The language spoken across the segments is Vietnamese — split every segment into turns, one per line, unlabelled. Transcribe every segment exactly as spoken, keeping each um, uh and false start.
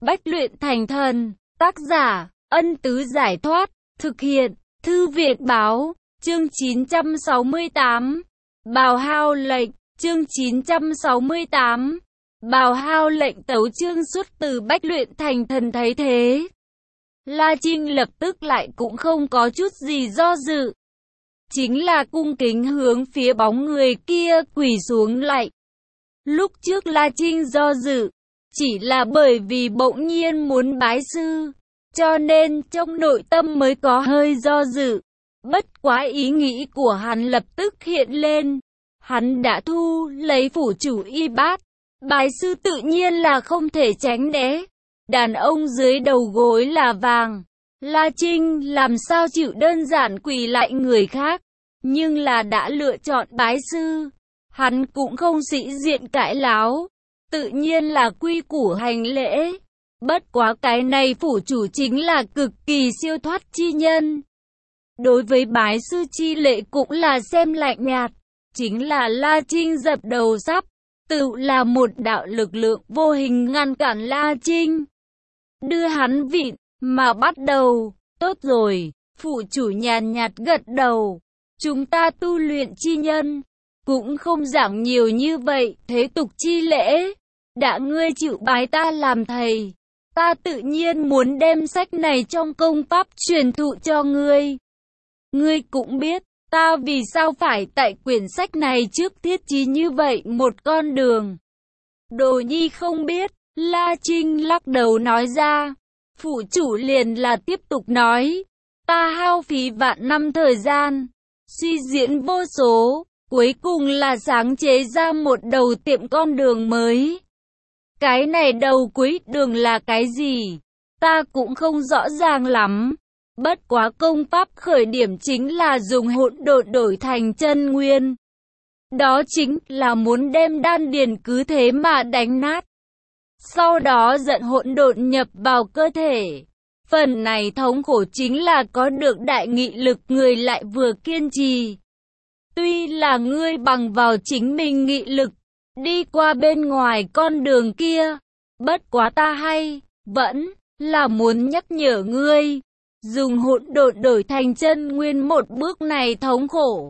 Bách luyện thành thần, tác giả, Ân Tứ Giải Thoát, thực hiện, Thư viện Báo, chương chín trăm sáu mươi tám, Bào Hao lệnh, chương chín trăm sáu mươi tám, Bào Hao lệnh tấu chương xuất từ Bách luyện thành thần thấy thế. La Trinh lập tức lại cũng không có chút gì do dự. Chính là cung kính hướng phía bóng người kia quỳ xuống lạy. Lúc trước La Trinh do dự, chỉ là bởi vì bỗng nhiên muốn bái sư, cho nên trong nội tâm mới có hơi do dự. Bất quá ý nghĩ của hắn lập tức hiện lên. Hắn đã thu lấy phủ chủ y bát, bái sư tự nhiên là không thể tránh né. Đàn ông dưới đầu gối là vàng. La Trinh làm sao chịu đơn giản quỳ lại người khác, nhưng là đã lựa chọn bái sư. Hắn cũng không sĩ diện cãi láo, tự nhiên là quy củ hành lễ. Bất quá cái này phủ chủ chính là cực kỳ siêu thoát chi nhân. Đối với bái sư chi lễ cũng là xem lạnh nhạt. Chính là La Trinh dập đầu sắp, tự là một đạo lực lượng vô hình ngăn cản La Trinh. Đưa hắn vịn, mà bắt đầu, tốt rồi, phụ chủ nhàn nhạt gật đầu. Chúng ta tu luyện chi nhân, cũng không giảng nhiều như vậy, thế tục chi lễ. Đã ngươi chịu bái ta làm thầy, ta tự nhiên muốn đem sách này trong công pháp truyền thụ cho ngươi. Ngươi cũng biết, ta vì sao phải tại quyển sách này trước thiết trí như vậy một con đường. Đồ nhi không biết, La Trinh lắc đầu nói ra. Phụ chủ liền là tiếp tục nói, ta hao phí vạn năm thời gian, suy diễn vô số, cuối cùng là sáng chế ra một đầu tiệm con đường mới. Cái này đầu cuối đường là cái gì? Ta cũng không rõ ràng lắm. Bất quá công pháp khởi điểm chính là dùng hỗn độn đổi thành chân nguyên. Đó chính là muốn đem đan điền cứ thế mà đánh nát. Sau đó dẫn hỗn độn nhập vào cơ thể. Phần này thống khổ chính là có được đại nghị lực người lại vừa kiên trì. Tuy là ngươi bằng vào chính mình nghị lực, đi qua bên ngoài con đường kia. Bất quá ta hay, vẫn là muốn nhắc nhở ngươi. Dùng hỗn độn đổi thành chân nguyên một bước này thống khổ.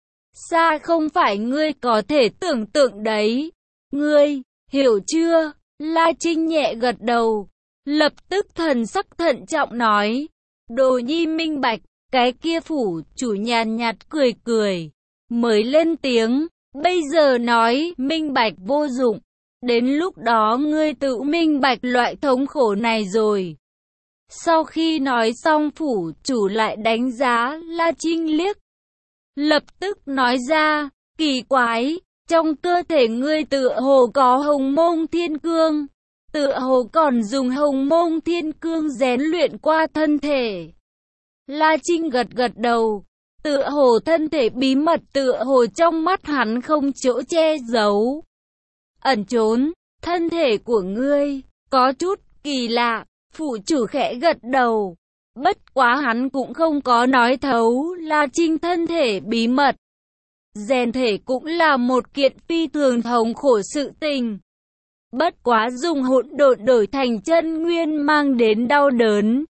Xa không phải ngươi có thể tưởng tượng đấy. Ngươi, hiểu chưa? La Trinh nhẹ gật đầu. Lập tức thần sắc thận trọng nói. Đồ nhi minh bạch, cái kia phủ chủ nhàn nhạt cười cười. Mới lên tiếng, bây giờ nói minh bạch vô dụng. Đến lúc đó ngươi tự minh bạch loại thống khổ này rồi. Sau khi nói xong phủ chủ lại đánh giá La Trinh liếc. Lập tức nói ra, kỳ quái, trong cơ thể ngươi tựa hồ có hồng mông thiên cương. Tựa hồ còn dùng hồng mông thiên cương rèn luyện qua thân thể. La Trinh gật gật đầu. Tựa hồ thân thể bí mật tựa hồ trong mắt hắn không chỗ che giấu. Ẩn trốn, thân thể của ngươi, có chút kỳ lạ. Phụ chủ khẽ gật đầu. Bất quá hắn cũng không có nói thấu La Trinh thân thể bí mật. Rèn thể cũng là một kiện phi thường thống khổ sự tình. Bất quá dùng hỗn độn đổi thành chân nguyên mang đến đau đớn.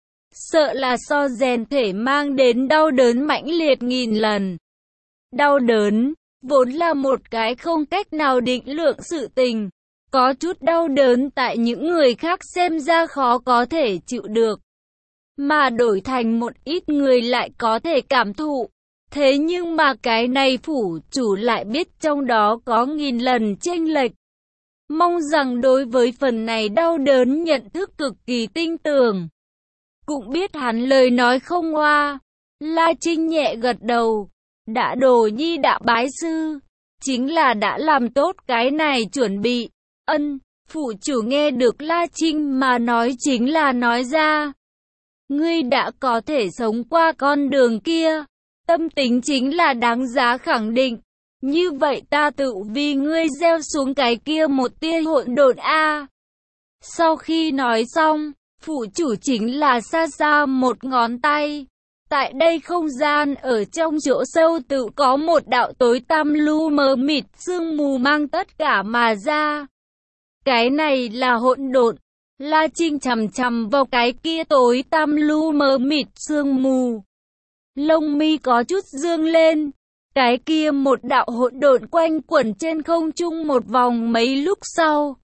Sợ là so rèn thể mang đến đau đớn mãnh liệt nghìn lần. Đau đớn, vốn là một cái không cách nào định lượng sự tình. Có chút đau đớn tại những người khác xem ra khó có thể chịu được. Mà đổi thành một ít người lại có thể cảm thụ. Thế nhưng mà cái này phủ chủ lại biết trong đó có nghìn lần chênh lệch. Mong rằng đối với phần này đau đớn nhận thức cực kỳ tinh tường. Cũng biết hắn lời nói không oa. La Trinh nhẹ gật đầu. Đã đồ nhi đã bái sư. Chính là đã làm tốt cái này chuẩn bị. Ân, phụ chủ nghe được La Trinh mà nói chính là nói ra. Ngươi đã có thể sống qua con đường kia. Tâm tính chính là đáng giá khẳng định. Như vậy ta tự vì ngươi gieo xuống cái kia một tia hỗn độn a. Sau khi nói xong, phụ chủ chính là xa xa một ngón tay. Tại đây không gian ở trong chỗ sâu tự có một đạo tối tăm lu mờ mịt sương mù mang tất cả mà ra. Cái này là hỗn độn. La Trinh chằm chằm vào cái kia tối tăm lu mờ mịt sương mù. Lông mi có chút dương lên. Cái kia một đạo hỗn độn quanh quẩn trên không trung một vòng mấy lúc sau.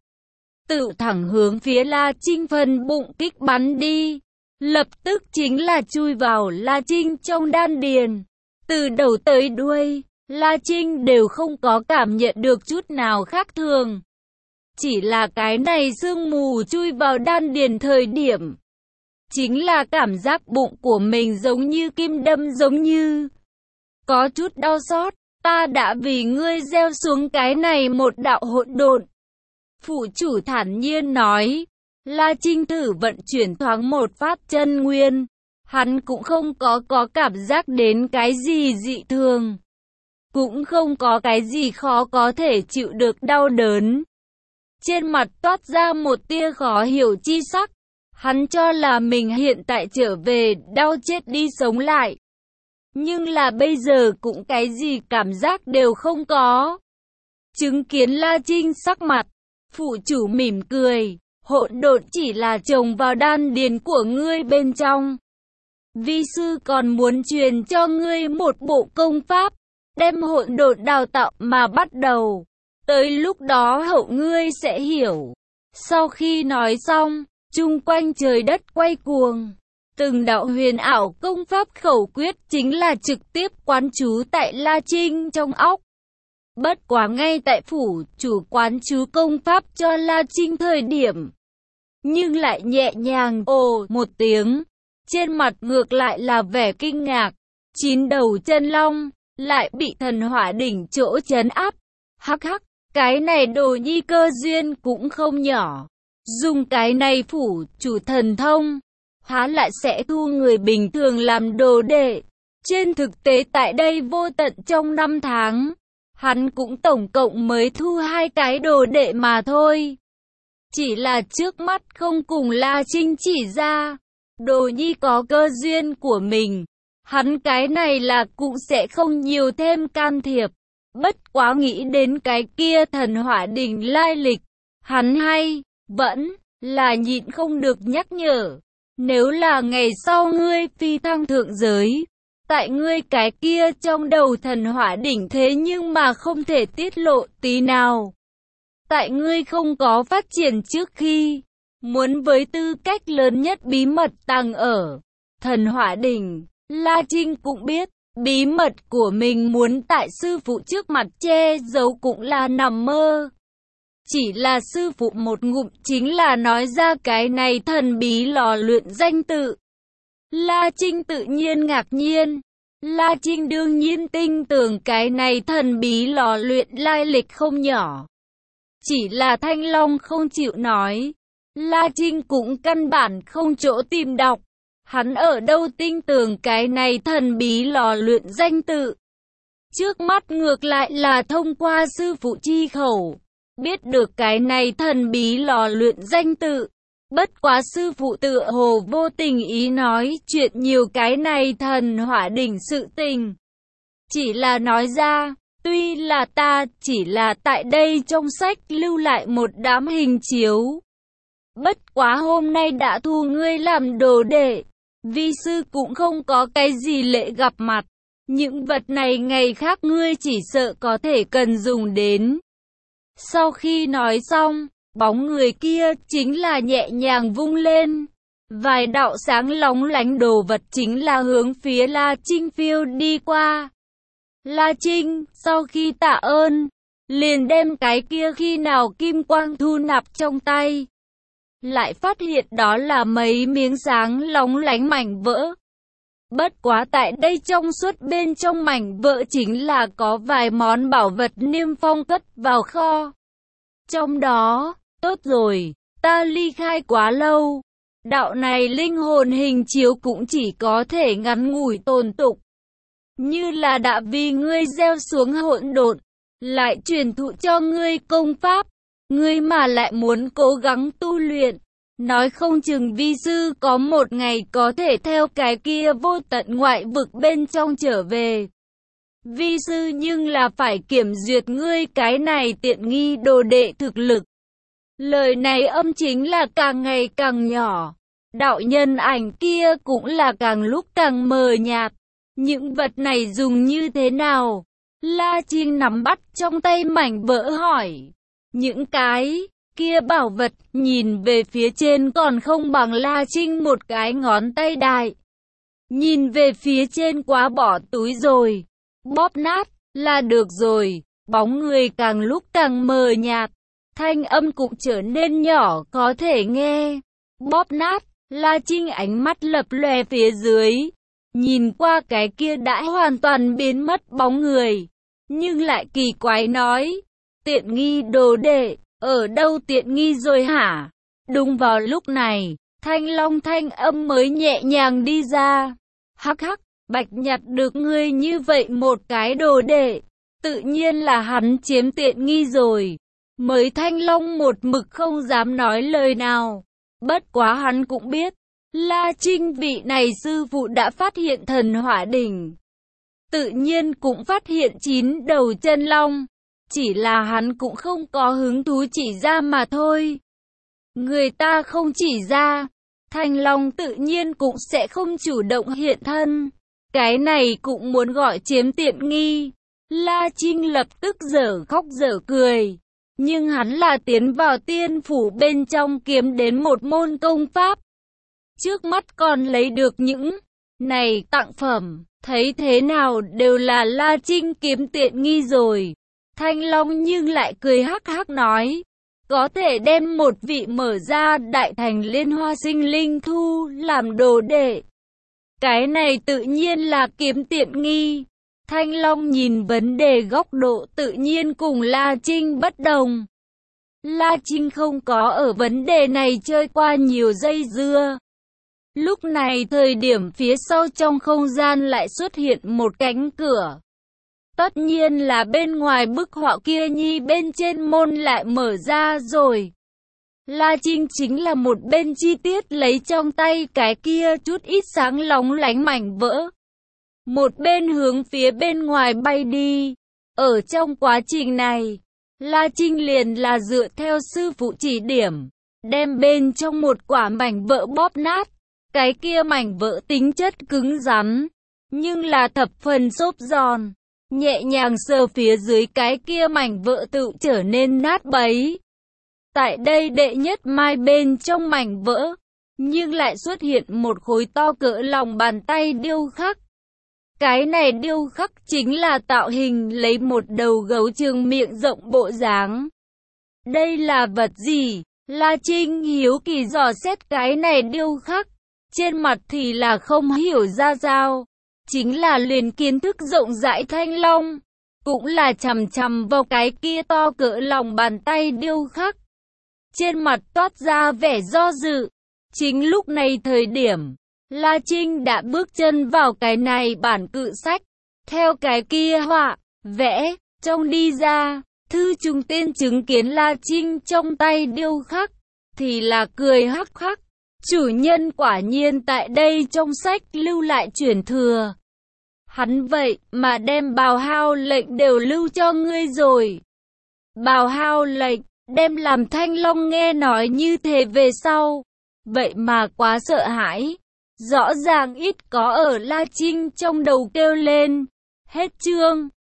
Tự thẳng hướng phía La Trinh phần bụng kích bắn đi. Lập tức chính là chui vào La Trinh trong đan điền. Từ đầu tới đuôi, La Trinh đều không có cảm nhận được chút nào khác thường. Chỉ là cái này sương mù chui vào đan điền thời điểm. Chính là cảm giác bụng của mình giống như kim đâm giống như. Có chút đau xót, ta đã vì ngươi gieo xuống cái này một đạo hỗn độn. Phụ chủ thản nhiên nói. La Trinh thử vận chuyển thoáng một phát chân nguyên. Hắn cũng không có có cảm giác đến cái gì dị thường. Cũng không có cái gì khó có thể chịu được đau đớn. Trên mặt toát ra một tia khó hiểu chi sắc. Hắn cho là mình hiện tại trở về đau chết đi sống lại. Nhưng là bây giờ cũng cái gì cảm giác đều không có. Chứng kiến La Trinh sắc mặt, phụ chủ mỉm cười. Hỗn độn chỉ là trồng vào đan điền của ngươi bên trong. Vi sư còn muốn truyền cho ngươi một bộ công pháp, đem hỗn độn đào tạo mà bắt đầu. Tới lúc đó hậu ngươi sẽ hiểu. Sau khi nói xong, chung quanh trời đất quay cuồng. Từng đạo huyền ảo công pháp khẩu quyết chính là trực tiếp quán trú tại La Trinh trong óc. Bất quá ngay tại phủ chủ quán trú công pháp cho La Trinh thời điểm. Nhưng lại nhẹ nhàng ồ một tiếng. Trên mặt ngược lại là vẻ kinh ngạc. Chín đầu chân long lại bị thần hỏa đỉnh chỗ trấn áp. Hắc hắc, cái này đồ nhi cơ duyên cũng không nhỏ. Dùng cái này phủ chủ thần thông, há lại sẽ thu người bình thường làm đồ đệ. Trên thực tế tại đây vô tận trong năm tháng, hắn cũng tổng cộng mới thu hai cái đồ đệ mà thôi. Chỉ là trước mắt không cùng La Trinh chỉ ra, đồ nhi có cơ duyên của mình. Hắn cái này là cũng sẽ không nhiều thêm can thiệp. Bất quá nghĩ đến cái kia thần hỏa đỉnh lai lịch, hắn hay, vẫn là nhịn không được nhắc nhở. Nếu là ngày sau ngươi phi thăng thượng giới, tại ngươi cái kia trong đầu thần hỏa đỉnh thế nhưng mà không thể tiết lộ tí nào. Tại ngươi không có phát triển trước khi, muốn với tư cách lớn nhất bí mật tàng ở thần hỏa đỉnh, La Trinh cũng biết, bí mật của mình muốn tại sư phụ trước mặt che giấu cũng là nằm mơ. Chỉ là sư phụ một ngụm chính là nói ra cái này thần bí lò luyện danh tự. La Trinh tự nhiên ngạc nhiên. La Trinh đương nhiên tin tưởng cái này thần bí lò luyện lai lịch không nhỏ. Chỉ là Thanh Long không chịu nói. La Trinh cũng căn bản không chỗ tìm đọc. Hắn ở đâu tin tưởng cái này thần bí lò luyện danh tự. Trước mắt ngược lại là thông qua sư phụ chi khẩu, biết được cái này thần bí lò luyện danh tự. Bất quá sư phụ tự hồ vô tình ý nói chuyện nhiều cái này thần hỏa đỉnh sự tình. Chỉ là nói ra, tuy là ta chỉ là tại đây trong sách lưu lại một đám hình chiếu. Bất quá hôm nay đã thu ngươi làm đồ đệ, vi sư cũng không có cái gì lễ gặp mặt. Những vật này ngày khác ngươi chỉ sợ có thể cần dùng đến. Sau khi nói xong, bóng người kia chính là nhẹ nhàng vung lên. Vài đạo sáng lóng lánh đồ vật chính là hướng phía La Trinh phiêu đi qua. La Trinh, sau khi tạ ơn, liền đem cái kia khi nào kim quang thu nạp trong tay. Lại phát hiện đó là mấy miếng sáng lóng lánh mảnh vỡ. Bất quá tại đây trong suốt bên trong mảnh vỡ chính là có vài món bảo vật niêm phong cất vào kho. Trong đó, tốt rồi, ta ly khai quá lâu. Đạo này linh hồn hình chiếu cũng chỉ có thể ngắn ngủi tồn tục. Như là đã vì ngươi gieo xuống hỗn độn, lại truyền thụ cho ngươi công pháp. Ngươi mà lại muốn cố gắng tu luyện. Nói không chừng vi sư có một ngày có thể theo cái kia vô tận ngoại vực bên trong trở về. Vi sư nhưng là phải kiểm duyệt ngươi cái này tiện nghi đồ đệ thực lực. Lời này âm chính là càng ngày càng nhỏ. Đạo nhân ảnh kia cũng là càng lúc càng mờ nhạt. Những vật này dùng như thế nào? La Trinh nắm bắt trong tay mảnh vỡ hỏi. Những cái kia bảo vật nhìn về phía trên còn không bằng La Trinh một cái ngón tay đại. Nhìn về phía trên quá bỏ túi rồi. Bóp nát là được rồi. Bóng người càng lúc càng mờ nhạt. Thanh âm cũng trở nên nhỏ có thể nghe. Bóp nát, La Trinh ánh mắt lập lòe phía dưới. Nhìn qua cái kia đã hoàn toàn biến mất bóng người. Nhưng lại kỳ quái nói. Tiện nghi đồ đệ, ở đâu tiện nghi rồi hả? Đúng vào lúc này, Thanh Long thanh âm mới nhẹ nhàng đi ra. Hắc hắc, Bạch nhặt được ngươi như vậy một cái đồ đệ. Tự nhiên là hắn chiếm tiện nghi rồi. Mới Thanh Long một mực không dám nói lời nào. Bất quá hắn cũng biết, La Trinh vị này sư phụ đã phát hiện thần hỏa đỉnh. Tự nhiên cũng phát hiện chín đầu chân long. Chỉ là hắn cũng không có hứng thú chỉ ra mà thôi. Người ta không chỉ ra, Thanh Long tự nhiên cũng sẽ không chủ động hiện thân. Cái này cũng muốn gọi chiếm tiện nghi. La Trinh lập tức dở khóc dở cười. Nhưng hắn là tiến vào tiên phủ bên trong kiếm đến một môn công pháp. Trước mắt còn lấy được những này tặng phẩm. Thấy thế nào đều là La Trinh kiếm tiện nghi rồi. Thanh Long nhưng lại cười hắc hắc nói. Có thể đem một vị mở ra đại thành liên hoa sinh linh thu làm đồ đệ. Cái này tự nhiên là kiếm tiện nghi. Thanh Long nhìn vấn đề góc độ tự nhiên cùng La Trinh bất đồng. La Trinh không có ở vấn đề này chơi qua nhiều dây dưa. Lúc này thời điểm phía sau trong không gian lại xuất hiện một cánh cửa. Tất nhiên là bên ngoài bức họa kia nhi bên trên môn lại mở ra rồi. La Trinh chính là một bên chi tiết lấy trong tay cái kia chút ít sáng lóng lánh mảnh vỡ. Một bên hướng phía bên ngoài bay đi. Ở trong quá trình này, La Trinh liền là dựa theo sư phụ chỉ điểm, đem bên trong một quả mảnh vỡ bóp nát. Cái kia mảnh vỡ tính chất cứng rắn, nhưng là thập phần xốp giòn. Nhẹ nhàng sờ phía dưới cái kia mảnh vỡ tự trở nên nát bấy. Tại đây đệ nhất mai bên trong mảnh vỡ, nhưng lại xuất hiện một khối to cỡ lòng bàn tay điêu khắc. Cái này điêu khắc chính là tạo hình lấy một đầu gấu trường miệng rộng bộ dáng. Đây là vật gì? La Trinh hiếu kỳ dò xét cái này điêu khắc. Trên mặt thì là không hiểu ra sao. Chính là liền kiến thức rộng rãi Thanh Long. Cũng là chằm chằm vào cái kia to cỡ lòng bàn tay điêu khắc. Trên mặt toát ra vẻ do dự. Chính lúc này thời điểm, La Trinh đã bước chân vào cái này bản cự sách. Theo cái kia họa, vẽ, trông đi ra. Thư trùng tên chứng kiến La Trinh trong tay điêu khắc. Thì là cười hắc hắc. Chủ nhân quả nhiên tại đây trong sách lưu lại truyền thừa. Hắn vậy mà đem bào hao lệnh đều lưu cho ngươi rồi. Bào hao lệnh, đem làm Thanh Long nghe nói như thế về sau. Vậy mà quá sợ hãi. Rõ ràng ít có ở La Trinh trong đầu kêu lên. Hết chương.